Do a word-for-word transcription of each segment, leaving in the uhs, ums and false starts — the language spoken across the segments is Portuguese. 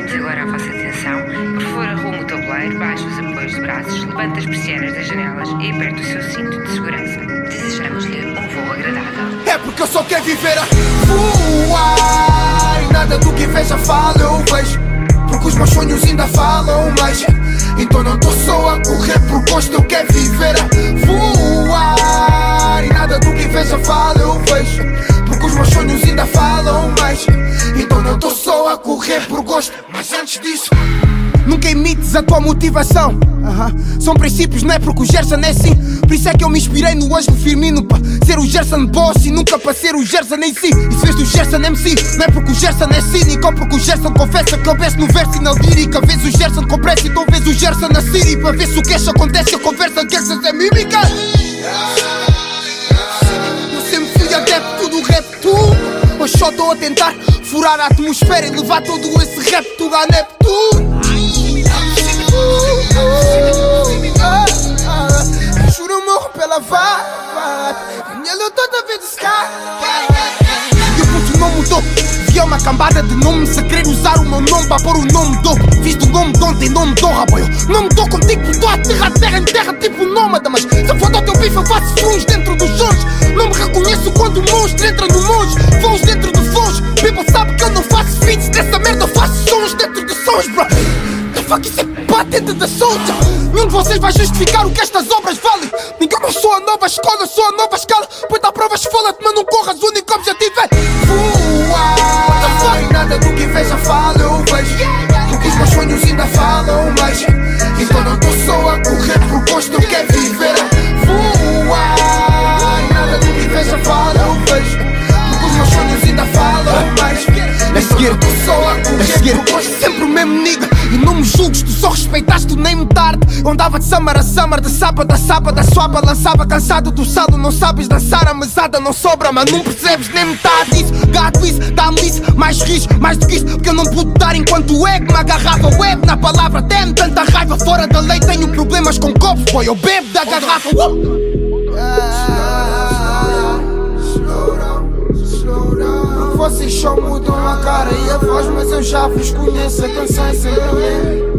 Chamamos agora a vossa atenção. Por favor, arrume o tabuleiro, baixe os apoios de braços, levante as persianas das janelas e aperte o seu cinto de segurança. Desejamos-lhe um voo agradável. É porque eu só quero viver a voar e nada do que veja fala eu vejo. Porque os meus sonhos ainda falam mais. Então não tô só a correr por gosto, eu quero viver a voar e nada do que veja fala eu vejo. Porque os meus sonhos ainda falam mais. Então não tô só a correr por gosto. Mas antes disso, nunca imites a tua motivação. uh-huh. São princípios, não é porque o Gerson é assim. Por isso é que eu me inspirei no Ângelo Firmino para ser o Gerson boss e nunca para ser o Gerson em si. E se fez do Gerson M C, não é porque o Gerson é cínico ou porque o Gerson confessa que ele vê no verso e na lírica. Vês o Gerson com pressa e então vês o Gerson na Siri para ver se o cash acontece. A conversa Gerson é mímica. Eu sempre fui adepto do rap tu. Hoje só estou a tentar furar a atmosfera e levar todo esse rap tudo a Neptuno. Juro eu morro pela vara. Minha luta toda vez de sky. E o puto não mudou. Vi uma cambada de nome. Se querer usar o meu nome para pôr o nome do. Fiz do nome de ontem, nome do raboio. Não me dou contigo, estou a terra, terra em terra tipo nómada. Mas se for do teu bife eu faço fruns dentro dos sons. Não me reconheço quando o monstro entra no monge. Voos dentro de voos. People sabe que eu não faço feats. Nessa merda eu faço sons dentro de sons, bro. The fuck isso é patente da solta. Nenhum de vocês vai justificar o que estas obras valem. Ninguém não sou a nova escola, sou a nova escala. Pois dá provas, foda-te, mas não corras. O único objetivo é voar. E nada do que veja fala eu vejo. Porque os meus sonhos ainda falam mais. Então não tô só a correr por gosto, eu quero viver a voar. E nada do que veja fala eu vejo. Porque os meus sonhos ainda falam mais. A seguir, tô só a correr por gosto. Sempre o mesmo nigga. E não me julgues, tu só respeitaste o nem tarde. Eu andava de summer a summer, de sábado a sábado, a suaba lançava cansado do salo. Não sabes dançar, a mesada não sobra, mas não percebes nem metade disso. Gato isso, dá-me isso, mais rijo, mais do que isso. Porque eu não pude dar enquanto o ego me agarrava. Web na palavra, tem tanta raiva. Fora da lei tenho problemas com copos, boy, eu bebo da garrafa. uh! Vocês só mudam a cara e a voz, mas eu já vos conheço. A canção é sempre a mesma.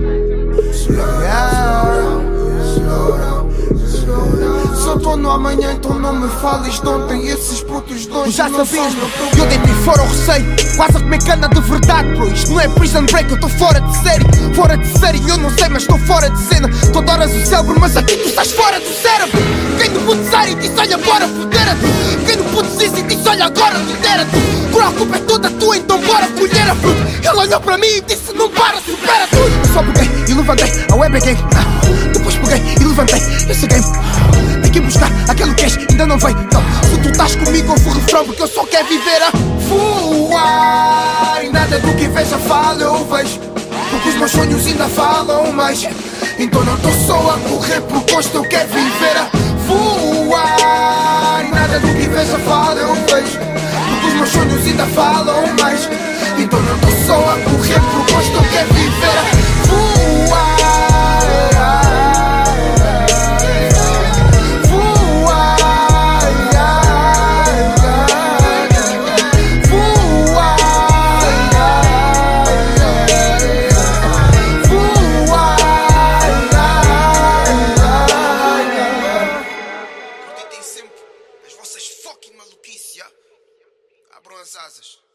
Só tô no amanhã, então não me fales de ontem. Esses putos dois já sabias, eu deitei fora o receio, quase a comer cana de verdade, bro. Isto não é prison break, eu tô fora de série. Fora de série, eu não sei, mas estou fora de cena. Tu adoras o cérebro, mas aqui tu estás fora do cérebro. Quem no puto sério disse olha bora, fudera-te. Quem no puto zizi disse olha agora, fudera-te. Cura, a culpa é toda tua, então bora colher a fruta. Ele olhou para mim e disse não para, supera tudo. Eu só peguei e levantei, a web é gang. Depois peguei e levantei esse game. Tem que buscar aquele cash, ainda não veio. Não, se tu estás comigo eu vou refrão, porque eu só quero viver a voar. E nada do que veja fala eu vejo. Porque os meus sonhos ainda falam mais. Então não tô só a correr por gosto, eu quero viver a voar. E nada do que veja fala eu vejo. Porque os meus sonhos ainda falam mais. Então não tô só a correr por gosto, eu quero viver a voar. Abram as asas.